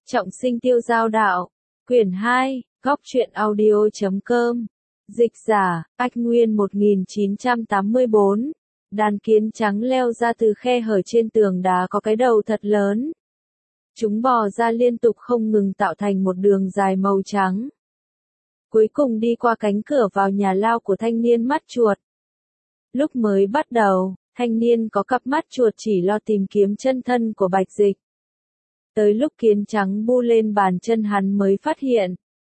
Trọng sinh tiêu giao đạo. Quyển 2, góc truyện audio.com. Dịch giả, Ách Nguyên 1984. Đàn kiến trắng leo ra từ khe hở trên tường đá có cái đầu thật lớn. Chúng bò ra liên tục không ngừng tạo thành một đường dài màu trắng. Cuối cùng đi qua cánh cửa vào nhà lao của thanh niên mắt chuột. Lúc mới bắt đầu, thanh niên có cặp mắt chuột chỉ lo tìm kiếm chân thân của Bạch Dịch. Tới lúc kiến trắng bu lên bàn chân hắn mới phát hiện.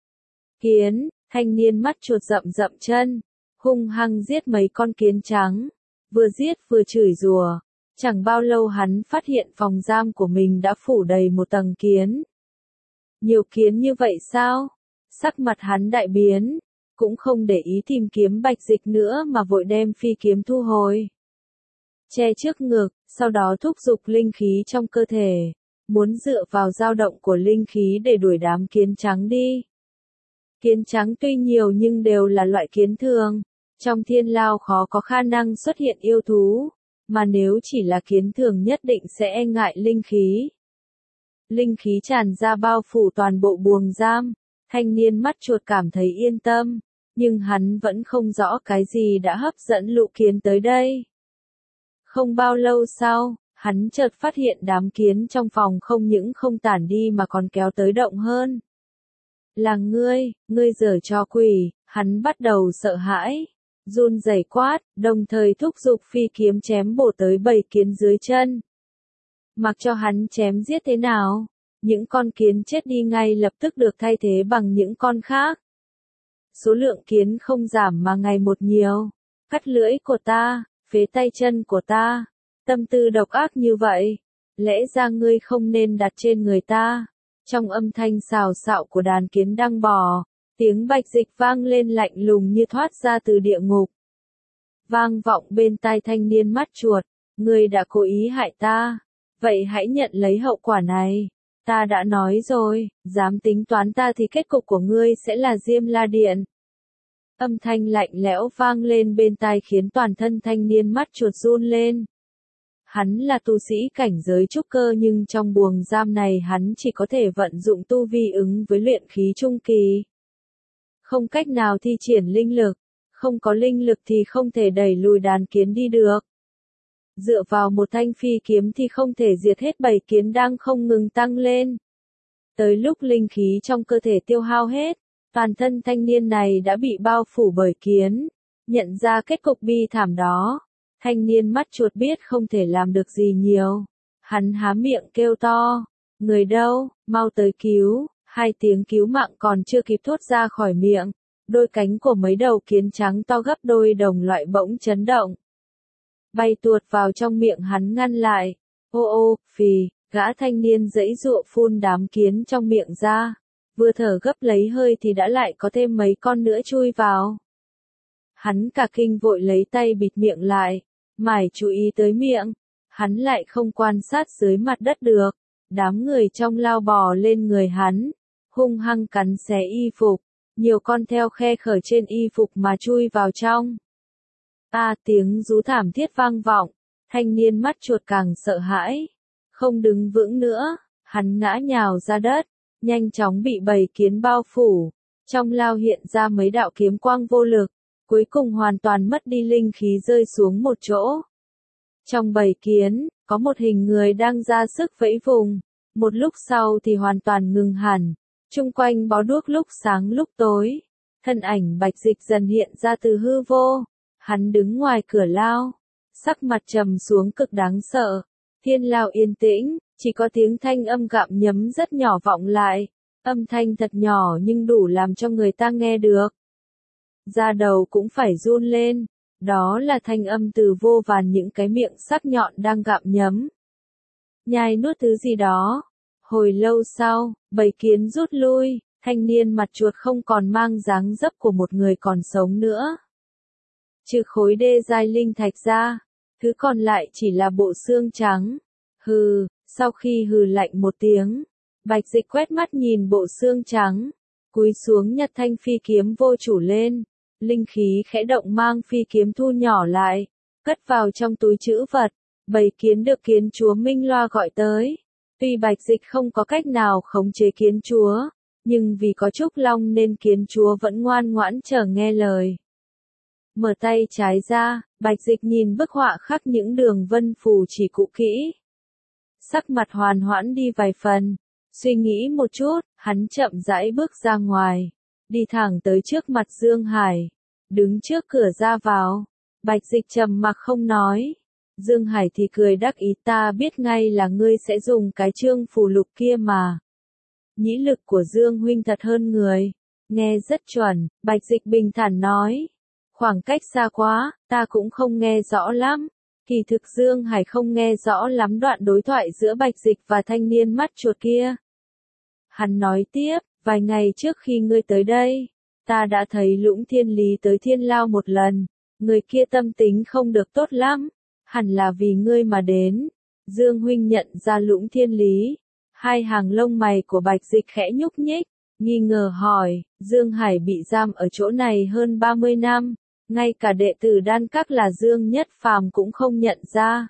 Kiến, thanh niên mắt chuột rậm rậm chân, hung hăng giết mấy con kiến trắng, vừa giết vừa chửi rủa. Chẳng bao lâu hắn phát hiện phòng giam của mình đã phủ đầy một tầng kiến. Nhiều kiến như vậy sao? Sắc mặt hắn đại biến, cũng không để ý tìm kiếm Bạch Dịch nữa mà vội đem phi kiếm thu hồi. Che trước ngực, sau đó thúc giục linh khí trong cơ thể, muốn dựa vào dao động của linh khí để đuổi đám kiến trắng đi. Kiến trắng tuy nhiều nhưng đều là loại kiến thường, trong thiên lao khó có khả năng xuất hiện yêu thú, mà nếu chỉ là kiến thường nhất định sẽ e ngại linh khí. Linh khí tràn ra bao phủ toàn bộ buồng giam, thanh niên mắt chuột cảm thấy yên tâm, nhưng hắn vẫn không rõ cái gì đã hấp dẫn lũ kiến tới đây. Không bao lâu sau, hắn chợt phát hiện đám kiến trong phòng không những không tản đi mà còn kéo tới động hơn. Là ngươi giở trò quỷ, hắn bắt đầu sợ hãi, run rẩy quát, đồng thời thúc giục phi kiếm chém bổ tới bầy kiến dưới chân. Mặc cho hắn chém giết thế nào, những con kiến chết đi ngay lập tức được thay thế bằng những con khác. Số lượng kiến không giảm mà ngày một nhiều. Cắt lưỡi của ta, phế tay chân của ta. Tâm tư độc ác như vậy, lẽ ra ngươi không nên đặt trên người ta. Trong âm thanh xào xạo của đàn kiến đang bò, tiếng Bạch Dịch vang lên lạnh lùng như thoát ra từ địa ngục. Vang vọng bên tai thanh niên mắt chuột, ngươi đã cố ý hại ta, vậy hãy nhận lấy hậu quả này. Ta đã nói rồi, dám tính toán ta thì kết cục của ngươi sẽ là Diêm La Điện. Âm thanh lạnh lẽo vang lên bên tai khiến toàn thân thanh niên mắt chuột run lên. Hắn là tu sĩ cảnh giới trúc cơ nhưng trong buồng giam này hắn chỉ có thể vận dụng tu vi ứng với luyện khí trung kỳ. Không cách nào thi triển linh lực, không có linh lực thì không thể đẩy lùi đàn kiến đi được. Dựa vào một thanh phi kiếm thì không thể diệt hết bầy kiến đang không ngừng tăng lên. Tới lúc linh khí trong cơ thể tiêu hao hết, toàn thân thanh niên này đã bị bao phủ bởi kiến. Nhận ra kết cục bi thảm đó, thanh niên mắt chuột biết không thể làm được gì nhiều. Hắn há miệng kêu to, người đâu, mau tới cứu. Hai tiếng cứu mạng còn chưa kịp thốt ra khỏi miệng, đôi cánh của mấy đầu kiến trắng to gấp đôi đồng loại bỗng chấn động. Bay tuột vào trong miệng hắn ngăn lại. Ô, phì, gã thanh niên giãy giụa phun đám kiến trong miệng ra. Vừa thở gấp lấy hơi thì đã lại có thêm mấy con nữa chui vào. Hắn cả kinh vội lấy tay bịt miệng lại, mải chú ý tới miệng. Hắn lại không quan sát dưới mặt đất được. Đám người trong lao bò lên người hắn, hung hăng cắn xé y phục. Nhiều con theo khe khở trên y phục mà chui vào trong. Tiếng rú thảm thiết vang vọng, thanh niên mắt chuột càng sợ hãi. Không đứng vững nữa, hắn ngã nhào ra đất, nhanh chóng bị bầy kiến bao phủ. Trong lao hiện ra mấy đạo kiếm quang vô lực, cuối cùng hoàn toàn mất đi linh khí rơi xuống một chỗ. Trong bầy kiến, có một hình người đang ra sức vẫy vùng, một lúc sau thì hoàn toàn ngừng hẳn. Chung quanh bó đuốc lúc sáng lúc tối, thân ảnh Bạch Dịch dần hiện ra từ hư vô. Hắn đứng ngoài cửa lao, sắc mặt trầm xuống cực đáng sợ. Thiên lao yên tĩnh, chỉ có tiếng thanh âm gặm nhấm rất nhỏ vọng lại. Âm thanh thật nhỏ nhưng đủ làm cho người ta nghe được. Da đầu cũng phải run lên. Đó là thanh âm từ vô vàn những cái miệng sắc nhọn đang gặm nhấm. Nhai nuốt thứ gì đó. Hồi lâu sau, bầy kiến rút lui, thanh niên mặt chuột không còn mang dáng dấp của một người còn sống nữa. Trừ khối đê giai linh thạch ra, thứ còn lại chỉ là bộ xương trắng. Hừ, sau khi hừ lạnh một tiếng, Bạch Dịch quét mắt nhìn bộ xương trắng, cúi xuống nhặt thanh phi kiếm vô chủ lên, linh khí khẽ động mang phi kiếm thu nhỏ lại, cất vào trong túi trữ vật. Bầy kiến được kiến chúa Minh Loa gọi tới. Tuy Bạch Dịch không có cách nào khống chế kiến chúa, nhưng vì có Trúc Long nên kiến chúa vẫn ngoan ngoãn chờ nghe lời. Mở tay trái ra, Bạch Dịch nhìn bức họa khắc những đường vân phù chỉ cũ kỹ. Sắc mặt hoàn hoãn đi vài phần, suy nghĩ một chút, hắn chậm rãi bước ra ngoài, đi thẳng tới trước mặt Dương Hải, đứng trước cửa ra vào. Bạch Dịch trầm mặc không nói. Dương Hải thì cười đắc ý, ta biết ngay là ngươi sẽ dùng cái chương phù lục kia mà. Nhĩ lực của Dương huynh thật hơn người, nghe rất chuẩn. Bạch Dịch bình thản nói. Khoảng cách xa quá, ta cũng không nghe rõ lắm. Kỳ thực Dương Hải không nghe rõ lắm đoạn đối thoại giữa Bạch Dịch và thanh niên mắt chuột kia. Hắn nói tiếp, vài ngày trước khi ngươi tới đây, ta đã thấy Lũng Thiên Lý tới Thiên Lao một lần, người kia tâm tính không được tốt lắm, hẳn là vì ngươi mà đến. Dương huynh nhận ra Lũng Thiên Lý, hai hàng lông mày của Bạch Dịch khẽ nhúc nhích, nghi ngờ hỏi, Dương Hải bị giam ở chỗ này hơn 30 năm, ngay cả đệ tử Đan Các là Dương Nhất Phàm cũng không nhận ra.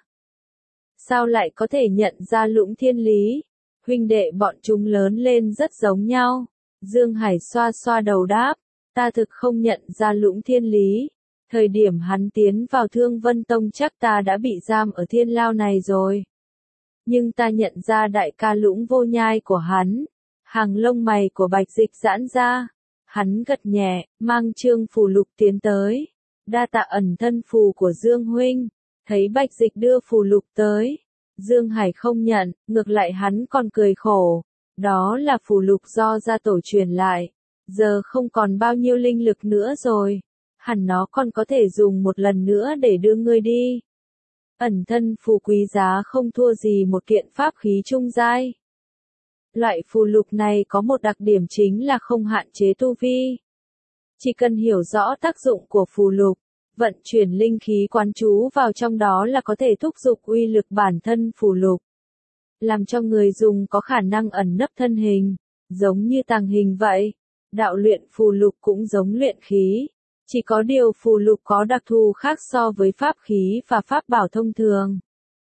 Sao lại có thể nhận ra Lũng Thiên Lý? Huynh đệ bọn chúng lớn lên rất giống nhau. Dương Hải xoa xoa đầu đáp, ta thực không nhận ra Lũng Thiên Lý. Thời điểm hắn tiến vào Thương Vân Tông chắc ta đã bị giam ở Thiên Lao này rồi. Nhưng ta nhận ra đại ca Lũng Vô Nhai của hắn. Hàng lông mày của Bạch Dịch giãn ra. Hắn gật nhẹ, mang chương phù lục tiến tới. Đa tạ ẩn thân phù của Dương huynh. Thấy Bạch Dịch đưa phù lục tới, Dương Hải không nhận, ngược lại hắn còn cười khổ. Đó là phù lục do gia tổ truyền lại. Giờ không còn bao nhiêu linh lực nữa rồi. Hẳn nó còn có thể dùng một lần nữa để đưa ngươi đi. Ẩn thân phù quý giá không thua gì một kiện pháp khí trung giai. Loại phù lục này có một đặc điểm chính là không hạn chế tu vi. Chỉ cần hiểu rõ tác dụng của phù lục, vận chuyển linh khí quán trú vào trong đó là có thể thúc giục uy lực bản thân phù lục. Làm cho người dùng có khả năng ẩn nấp thân hình, giống như tàng hình vậy. Đạo luyện phù lục cũng giống luyện khí. Chỉ có điều phù lục có đặc thù khác so với pháp khí và pháp bảo thông thường.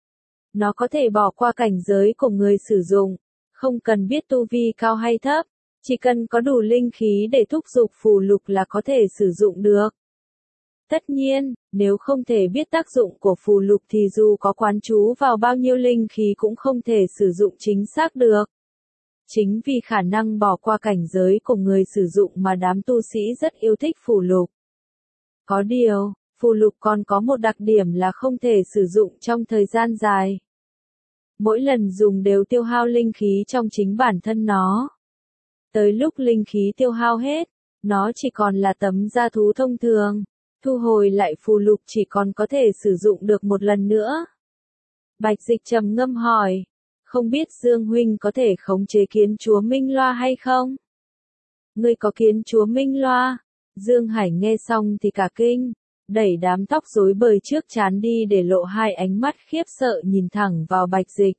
Nó có thể bỏ qua cảnh giới của người sử dụng, không cần biết tu vi cao hay thấp, chỉ cần có đủ linh khí để thúc giục phù lục là có thể sử dụng được. Tất nhiên, nếu không thể biết tác dụng của phù lục thì dù có quán trú vào bao nhiêu linh khí cũng không thể sử dụng chính xác được. Chính vì khả năng bỏ qua cảnh giới của người sử dụng mà đám tu sĩ rất yêu thích phù lục. Có điều, phù lục còn có một đặc điểm là không thể sử dụng trong thời gian dài. Mỗi lần dùng đều tiêu hao linh khí trong chính bản thân nó. Tới lúc linh khí tiêu hao hết, nó chỉ còn là tấm da thú thông thường. Thu hồi lại phù lục chỉ còn có thể sử dụng được một lần nữa. Bạch Dịch trầm ngâm hỏi, không biết Dương huynh có thể khống chế kiến chúa Minh Loa hay không? Ngươi có kiến chúa Minh Loa? Dương Hải nghe xong thì cả kinh, đẩy đám tóc rối bời trước trán đi để lộ hai ánh mắt khiếp sợ nhìn thẳng vào Bạch Dịch.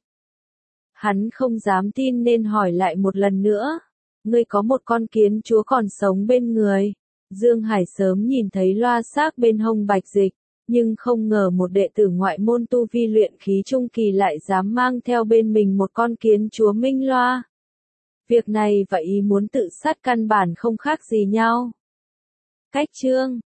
Hắn không dám tin nên hỏi lại một lần nữa, ngươi có một con kiến chúa còn sống bên người. Dương Hải sớm nhìn thấy loa xác bên hông Bạch Dịch, nhưng không ngờ một đệ tử ngoại môn tu vi luyện khí trung kỳ lại dám mang theo bên mình một con kiến chúa Minh Loa. Việc này và ý muốn tự sát căn bản không khác gì nhau. Cách chương